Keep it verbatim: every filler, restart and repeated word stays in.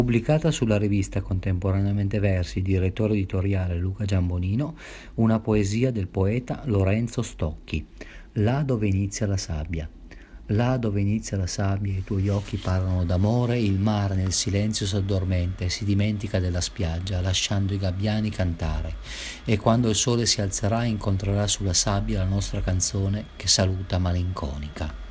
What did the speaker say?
Pubblicata sulla rivista Contemporaneamente Versi, direttore editoriale Luca Giambonino, una poesia del poeta Lorenzo Stocchi. Là dove inizia la sabbia. Là dove inizia la sabbia i tuoi occhi parlano d'amore, il mare nel silenzio s'addormenta e si dimentica della spiaggia, lasciando i gabbiani cantare. E quando il sole si alzerà incontrerà sulla sabbia la nostra canzone che saluta malinconica.